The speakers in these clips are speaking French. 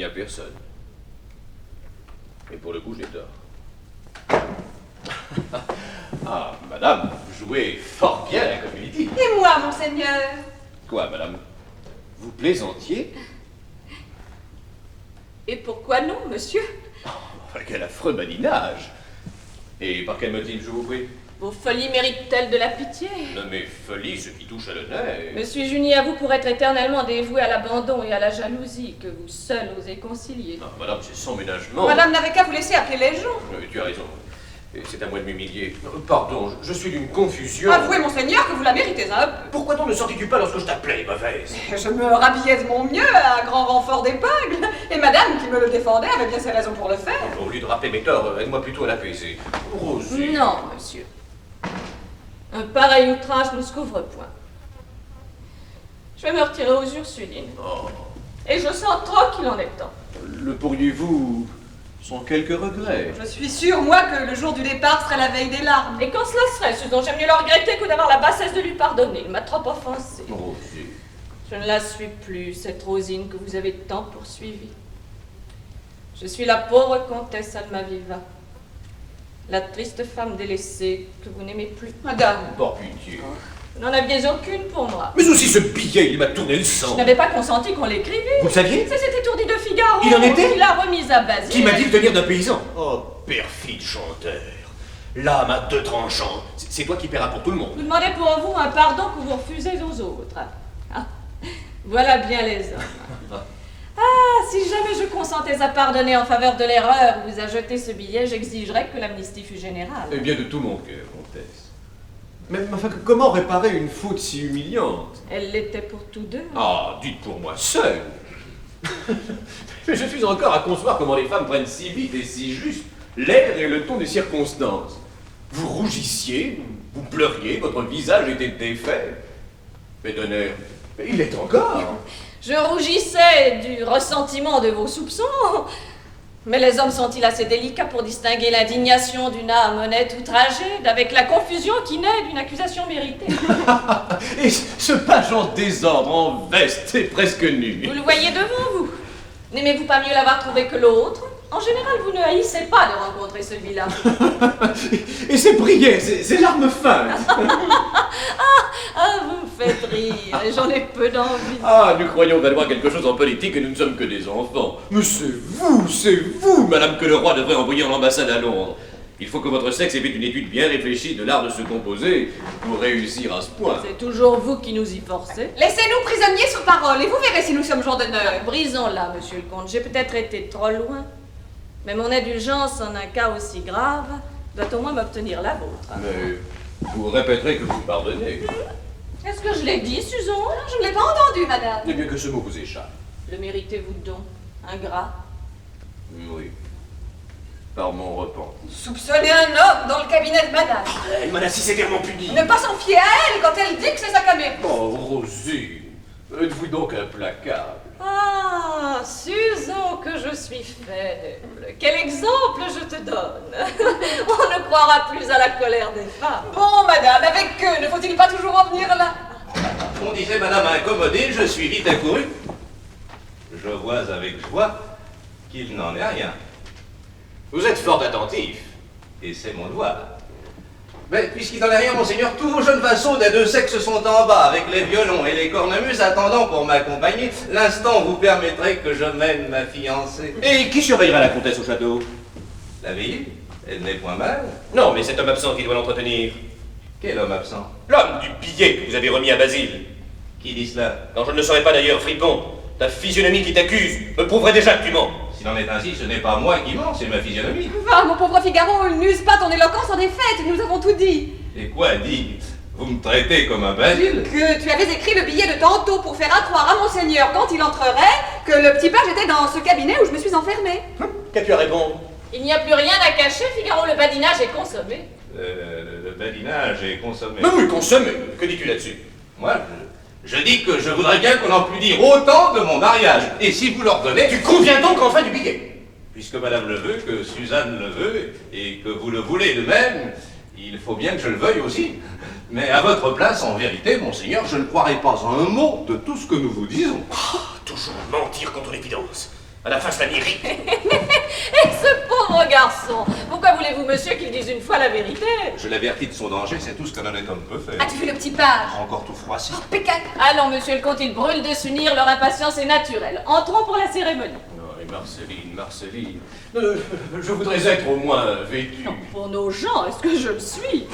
a personne. Et pour le coup, j'ai tort. Ah, madame, vous jouez fort bien la comédie. Et moi, monseigneur? Quoi, madame? Vous plaisantiez? Et pourquoi non, monsieur? Oh, quel affreux badinage! Et par quel motif, je vous prie? Vos folies méritent-elles de la pitié? Nommez folie ce qui touche à l'honneur. Me suis-je unie à vous pour être éternellement dévouée à l'abandon et à la jalousie que vous seul osez concilier? Ah, madame, c'est sans ménagement. Madame n'avait qu'à vous laisser appeler les gens. Tu as raison. Et c'est à moi de m'humilier. Pardon, je suis d'une confusion. Avouez, monseigneur, que vous la méritez un peu. Pourquoi donc ne sortis-tu pas lorsque je t'appelais, mauvaise? Je me rhabillais de mon mieux à grand renfort d'épingles. Et madame, qui me le défendait, avait bien ses raisons pour le faire. Au lieu de rappeler mes torts, aide-moi plutôt à l'apaiser. Rosie. Non, monsieur. Un pareil outrage ne se couvre point. Je vais me retirer aux Ursulines. Oh. Et je sens trop qu'il en est temps. Le pourriez-vous sans quelques regrets? Je suis sûre, moi, que le jour du départ serait la veille des larmes. Et quand cela serait, ce dont j'aime mieux le regretter que d'avoir la bassesse de lui pardonner. Il m'a trop offensée. Rosie. Je ne la suis plus, cette Rosine que vous avez tant poursuivie. Je suis la pauvre comtesse Almaviva, la triste femme délaissée que vous n'aimez plus. Madame, Par pitié. vous n'en aviez aucune pour moi. Mais aussi ce billet, il m'a tourné le sang. Je n'avais pas consenti qu'on l'écrivait. Vous le saviez? C'est cet étourdi de Figaro. Il en était? Il l'a remise à Basile. Qui m'a dit de venir d'un paysan? Oh, perfide chanteur. L'âme à deux tranchants. C'est toi qui paieras pour tout le monde. Vous demandez pour vous un pardon que vous refusez aux autres. Ah, voilà bien les hommes. Ah, si jamais je consentais à pardonner en faveur de l'erreur où vous a jeté ce billet, j'exigerais que l'amnistie fût générale. Eh bien, de tout mon cœur, comtesse. Mais enfin, comment réparer une faute si humiliante? Elle l'était pour tous deux. Ah, dites pour moi seul. Mais je suis encore à concevoir comment les femmes prennent si vite et si juste l'air et le ton des circonstances. Vous rougissiez, vous pleuriez, votre visage était défait. Mais d'honneur, il l'est encore. Je rougissais du ressentiment de vos soupçons. Mais les hommes sont-ils assez délicats pour distinguer l'indignation d'une âme honnête outragée d'avec la confusion qui naît d'une accusation méritée? Et ce page en désordre, en veste et presque nu. Vous le voyez devant vous. N'aimez-vous pas mieux l'avoir trouvé que l'autre? En général, vous ne haïssez pas de rencontrer celui-là. Et c'est prier, c'est l'arme feinte. Ah, vous me faites rire, et j'en ai peu d'envie. Ah, nous croyons valoir quelque chose en politique et nous ne sommes que des enfants. Mais c'est vous, madame, que le roi devrait envoyer en ambassade à Londres. Il faut que votre sexe ait fait une étude bien réfléchie de l'art de se composer pour réussir à ce point. C'est toujours vous qui nous y forcez. Laissez-nous prisonniers sur parole et vous verrez si nous sommes gens d'honneur. Brisons-la, monsieur le comte. J'ai peut-être été trop loin, mais mon indulgence en un cas aussi grave doit au moins m'obtenir la vôtre. Mais vous répéterez que vous pardonnez. Est-ce que je l'ai dit, Susan? Je ne l'ai pas entendu, madame. Eh bien que ce mot vous échappe. Le méritez-vous donc, ingrat? Oui. Par mon repentir. Soupçonner un homme dans le cabinet de madame. Elle m'a si sévèrement puni. Ne pas s'en fier à elle quand elle dit que c'est sa caméra. Oh, Rosine, êtes-vous donc implacable? Ah, Susan, que je suis faible. Quel exemple je te donne. On ne croira plus à la colère des femmes. Bon, madame, avec eux, ne faut-il pas toujours en venir là? On disait madame incommodée, je suis vite accouru. Je vois avec joie qu'il n'en est rien. Vous êtes fort attentif. Et c'est mon devoir. Mais puisqu'il n'en est rien, monseigneur, tous vos jeunes vassaux des deux sexes sont en bas, avec les violons et les cornemuses attendant pour m'accompagner. L'instant vous permettrait que je mène ma fiancée. Et qui surveillera la comtesse au château? La veillée, elle n'est point mal. Non, mais cet homme absent qui doit l'entretenir. Quel homme absent? L'homme du billet que vous avez remis à Basile. Qui dit cela? Quand je ne le serais pas d'ailleurs, fripon, ta physionomie qui t'accuse me prouverait déjà que tu mens. S'il en est ainsi, ce n'est pas moi qui mens, c'est ma physionomie. Va, mon pauvre Figaro, n'use pas ton éloquence en effet, nous avons tout dit. Et quoi dit? Vous me traitez comme un Basile? Que tu avais écrit le billet de tantôt pour faire accroire à monseigneur quand il entrerait que le petit page était dans ce cabinet où je me suis enfermée. Qu'as-tu à répondre? Il n'y a plus rien à cacher, Figaro, le badinage est consommé. Le badinage est consommé. Mais oui, consommé. Que dis-tu là-dessus? Moi, je dis que je voudrais bien qu'on en pût dire autant de mon mariage. Et si vous l'ordonnez, Tu conviens donc enfin du billet? puisque madame le veut, que Suzanne le veut, et que vous le voulez de même, il faut bien que je le veuille aussi. Mais à votre place, en vérité, monseigneur, je ne croirais pas à un mot de tout ce que nous vous disons. Toujours mentir contre l'évidence. À la face, la mérite. Et ce pauvre garçon! Pourquoi voulez-vous, monsieur, qu'il dise une fois la vérité? Je l'avertis de son danger, c'est tout ce qu'un honnête homme peut faire. As-tu vu le petit page? Encore tout froissi. Oh, Pécal! Allons, monsieur le comte, ils brûlent de s'unir, leur impatience est naturelle. Entrons pour la cérémonie. Non, et Marceline. Je voudrais être au moins vêtu. Non, pour nos gens, est-ce que je le suis?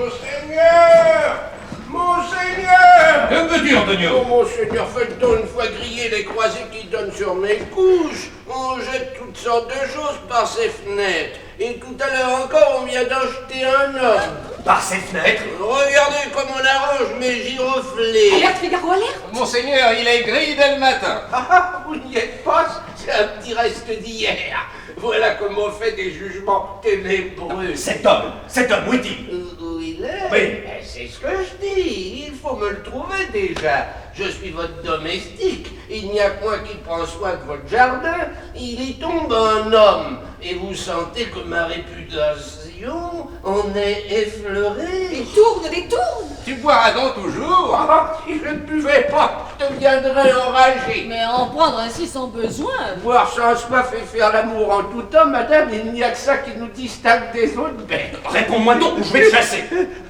Monseigneur! Que veux-tu, Antonio? Oh, monseigneur, faites donc une fois griller les croisées qui donnent sur mes couches. On jette toutes sortes de choses par ces fenêtres. Et tout à l'heure encore, on vient d'en jeter un homme. Par ces fenêtres? Regardez comme on arrange mes giroflées. Alerte, Figaro, alerte! Monseigneur, il est gris dès le matin. Ah, vous n'y êtes pas, c'est un petit reste d'hier. Voilà comment on fait des jugements ténébreux. Cet homme, où est-il? Où il est? Oui. Eh, c'est ce que je dis. Il faut me le trouver déjà. Je suis votre domestique. Il n'y a que moi qui prends soin de votre jardin. Il y tombe un homme. Et vous sentez que ma réputation en est effleurée. Détourne! Tu boiras donc toujours. Ah, si je ne buvais pas, je deviendrais enragé. Mais en prendre ainsi sans besoin. Boire sans soif et faire l'amour en tout temps, madame, il n'y a que ça qui nous distingue des autres bêtes. Réponds-moi donc ou je vais te chasser.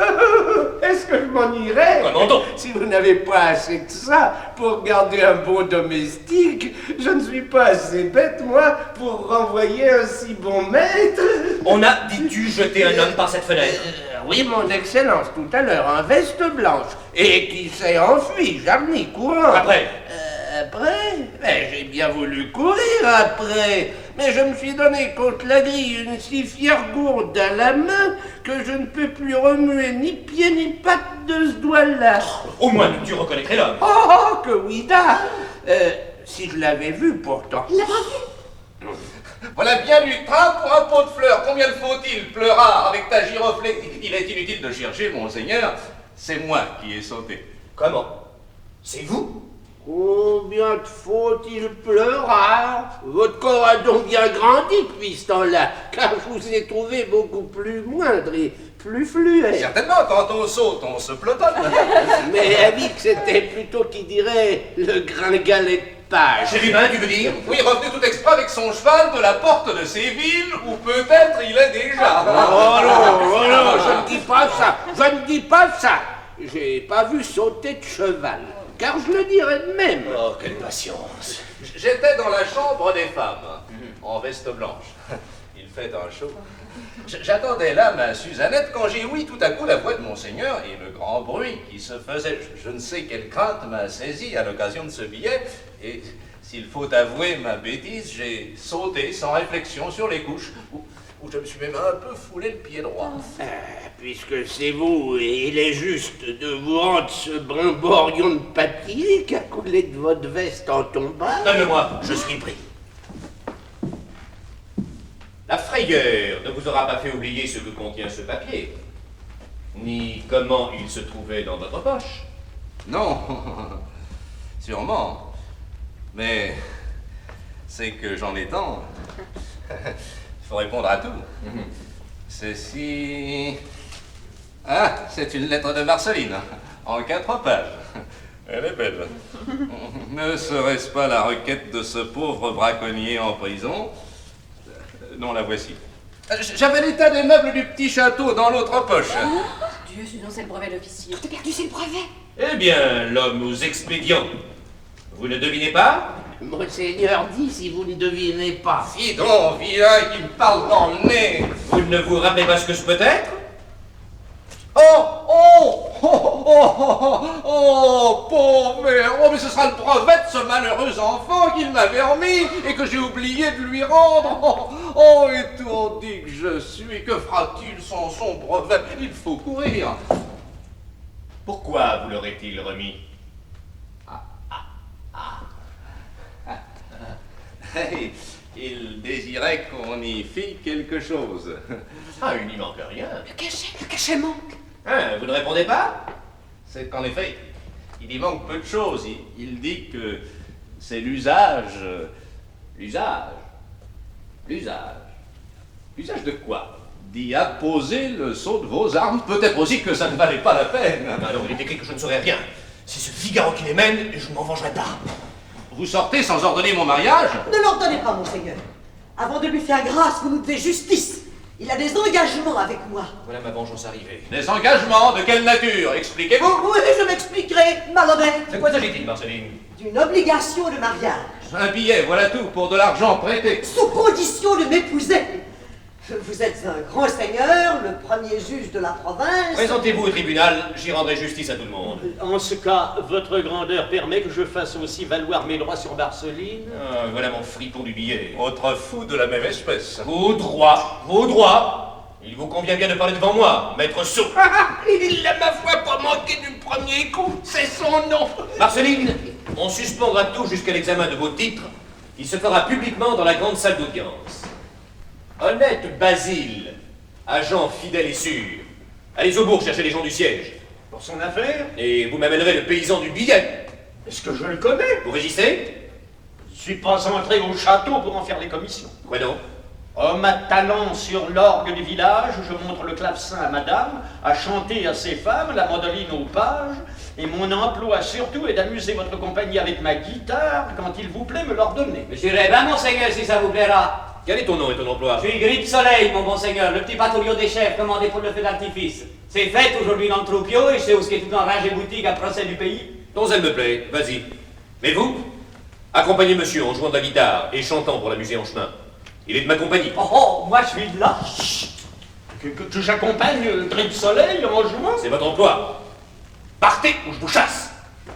Est-ce que je m'en irais? Comment donc? Si vous n'avez pas assez de ça pour garder un bon domestique, je ne suis pas assez bête, moi, pour renvoyer un si bon maître. On a, dis-tu, jeté un homme par cette fenêtre? Oui, mon excellence, tout à l'heure, en veste blanche, et qui s'est enfui, Jarny, courant. Après? Après? J'ai bien voulu courir après, mais je me suis donné contre la grille une si fière gourde à la main que je ne peux plus remuer ni pied ni patte de ce doigt-là. Au moins, tu reconnaîtrais l'homme. Oh, que oui, da! Si je l'avais vu pourtant. Il l'a pas vu! Voilà bien du train pour un pot de fleurs. Combien le faut-il, pleurard, avec ta giroflée? Il est inutile de chercher, monseigneur. C'est moi qui ai sauté. Comment? C'est vous? Combien de faut-il pleura? Votre corps a donc bien grandi depuis ce temps-là, car je vous ai trouvé beaucoup plus moindre et plus fluet. Certainement, quand on saute, on se pelotonne. Mais avis que c'était plutôt, qui dirait, le gringalet de page. Chez l'humain, tu veux dire? Oui, revenu tout exprès avec son cheval de la porte de Séville, où peut-être il est déjà. Oh non, je ne dis pas ça, je ne dis pas ça. J'ai pas vu sauter de cheval, car je le dirais de même. Oh, quelle patience. J'étais dans la chambre des femmes, en veste blanche. Il fait un chaud. J'attendais là ma Suzannette quand j'ai ouï tout à coup la voix de monseigneur et le grand bruit qui se faisait. Je ne sais quelle crainte m'a saisi à l'occasion de ce billet, et s'il faut avouer ma bêtise, j'ai sauté sans réflexion sur les couches, où je me suis même un peu foulé le pied droit. Puisque c'est vous, et il est juste de vous rendre ce brimborion de papier qui a coulé de votre veste en tombant. Donne-le-moi, je suis pris. La frayeur ne vous aura pas fait oublier ce que contient ce papier, ni comment il se trouvait dans votre poche. Non, sûrement. Mais c'est que j'en ai tant. Il faut répondre à tout. Ceci... Ah, c'est une lettre de Marceline, en 4 pages. Elle est belle. Ne serait-ce pas la requête de ce pauvre braconnier en prison? Non, la voici. J'avais l'état des meubles du petit château dans l'autre poche. Dieu, sinon c'est le brevet d'officier. Tout est perdu, c'est le brevet! Eh bien, l'homme aux expédients. Vous ne devinez pas? Monseigneur dit si vous ne devinez pas. Fi donc, vilain qui me parle dans le nez. Vous ne vous rappelez pas ce que je peux être? Oh, pauvre mère. Oh, mais ce sera le brevet de ce malheureux enfant qu'il m'avait remis et que j'ai oublié de lui rendre. Oh, étourdi que je suis, que fera-t-il sans son brevet? Il faut courir. Pourquoi vous l'aurait-il remis? Il désirait qu'on y fît quelque chose. Ah, il n'y manque rien. Le cachet manque! Hein, vous ne répondez pas? C'est qu'en effet, il y manque peu de choses. Il dit que c'est l'usage. L'usage. L'usage de quoi? D'y apposer le sceau de vos armes. Peut-être aussi que ça ne valait pas la peine. Alors il est écrit que je ne saurais rien. C'est ce Figaro qui les mène et je ne m'en vengerai pas. Vous sortez sans ordonner mon mariage? Ne l'ordonnez pas, monseigneur. Avant de lui faire grâce, vous nous devez justice. Il a des engagements avec moi. Voilà ma vengeance arrivée. Des engagements de quelle nature? Expliquez-vous. Oui, je m'expliquerai, malhonnête. De quoi s'agit-il, Marceline? D'une obligation de mariage, Un billet, voilà tout, pour de l'argent prêté. sous condition de m'épouser. Vous êtes un grand seigneur, le premier juge de la province. Présentez-vous au tribunal, j'y rendrai justice à tout le monde. En ce cas, votre grandeur permet que je fasse aussi valoir mes droits sur Marceline? Ah, voilà mon fripon du billet. Autre fou de la même espèce. Vos droits, vos droits. Il vous convient bien de parler devant moi, maître Sceau. Il l'a, ma foi, pas manqué du premier coup. C'est son nom. Marceline, on suspendra tout jusqu'à l'examen de vos titres, qui se fera publiquement dans la grande salle d'audience. Honnête Basile, agent fidèle et sûr, allez au bourg chercher les gens du siège. Pour son affaire? Et vous m'amènerez le paysan du billet. Est-ce que je le connais? Vous résistez? Je ne suis pas entré au château pour en faire les commissions. Quoi donc? Homme à talent sur l'orgue du village, je montre le clavecin à madame, à chanter à ses femmes, la mandoline aux pages, et mon emploi surtout est d'amuser votre compagnie avec ma guitare quand il vous plaît me l'ordonner. Monsieur Rébin, monseigneur, si ça vous plaira. Quel est ton nom et ton emploi? Je suis Gris de Soleil, mon monseigneur, le petit patrouillot des chefs commandé pour le feu d'artifice. C'est fait aujourd'hui dans le troupio et je sais où ce qui est tout en rangé boutique à procès du pays. Ton zèle me plaît, vas-y. Mais vous, accompagnez monsieur en jouant de la guitare et chantant pour l'amuser en chemin. Il est de ma compagnie. Oh, moi je suis là. Que j'accompagne Gris de Soleil en jouant? C'est votre emploi. Partez ou je vous chasse.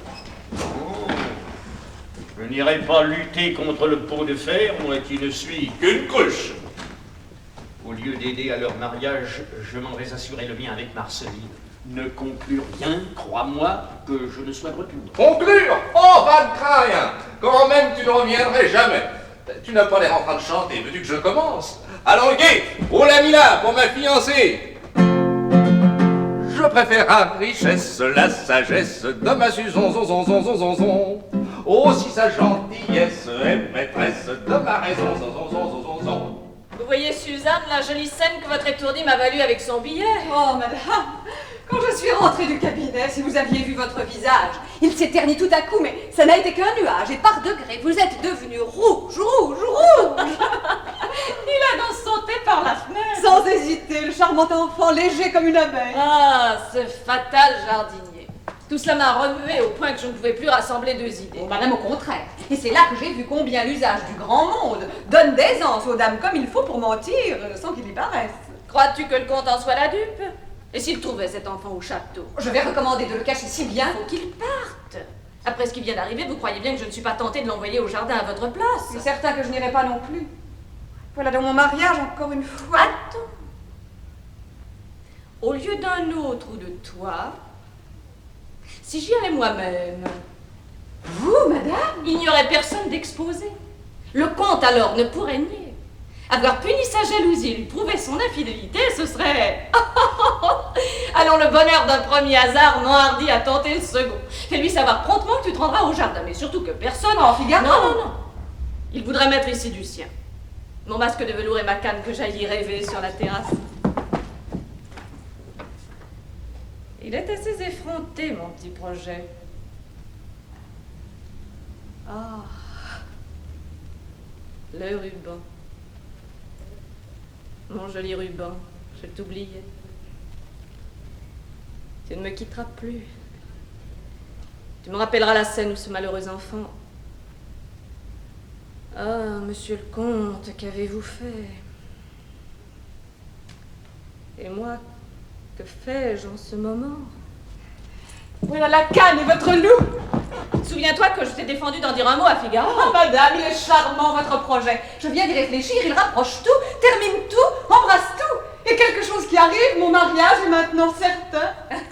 Je n'irai pas lutter contre le pot de fer, moi qui ne suis Qu'une couche. Au lieu d'aider à leur mariage, je m'en vais assurer le mien avec Marceline. Ne conclure rien, crois-moi, que je ne sois de retour. Conclure? Oh, pas de crains rien. Quand même, tu ne reviendrais jamais. Tu n'as pas l'air en train de chanter, veux-tu que je commence? Allons, gai, oh la Mila, pour ma fiancée. Je préfère à richesse la sagesse de ma Suzon, zon, zon, zon, zon, zon, zon. Oh, si sa gentillesse est maîtresse de ma raison, zon, zon, zon, zon, zon, zon. Vous voyez, Suzanne, la jolie scène que votre étourdie m'a valu avec son billet. Oh, madame, quand je suis rentrée du cabinet, si vous aviez vu votre visage, il s'est terni tout à coup, mais ça n'a été qu'un nuage, et par degrés, vous êtes devenu rouge, rouge, rouge. Il a donc sauté par la fenêtre. Sans hésiter, le charmant enfant, léger comme une abeille. Ah, ce fatal jardinier. Tout cela m'a remué au point que je ne pouvais plus rassembler deux idées. Oh, madame, au contraire. Et c'est là que j'ai vu combien l'usage du grand monde donne d'aisance aux dames comme il faut pour mentir, sans qu'il y paraisse. Crois-tu que le comte en soit la dupe? Et s'il trouvait cet enfant au château? Je vais recommander de le cacher si bien. Faut qu'il parte. Après ce qui vient d'arriver, vous croyez bien que je ne suis pas tentée de l'envoyer au jardin à votre place? C'est certain que je n'irai pas non plus. Voilà donc mon mariage, encore une fois. Attends. Au lieu d'un autre ou de toi, si j'y allais moi-même, Vous, madame? il n'y aurait personne d'exposé. Le comte alors ne pourrait nier. Avoir puni sa jalousie et lui prouver son infidélité, ce serait... Alors le bonheur d'un premier hasard m'enhardit à tenter le second. Fais-lui savoir promptement que tu te rendras au jardin, mais surtout que personne... Oh, Figaro! Non, non, non. Il voudrait mettre ici du sien. Mon masque de velours et ma canne que j'aille y rêver sur la terrasse. Il est assez effronté, mon petit projet. Ah, le ruban. Mon joli ruban, je t'oubliais. Tu ne me quitteras plus. Tu me rappelleras la scène où ce malheureux enfant... Ah, monsieur le comte, qu'avez-vous fait? Et moi, que fais-je en ce moment? Voilà la canne et votre loup. Souviens-toi que je t'ai défendu d'en dire un mot à Figaro. Oh, madame, il est charmant, votre projet. Je viens d'y réfléchir, il rapproche tout, termine tout, embrasse tout. Et quelque chose qui arrive, mon mariage est maintenant certain.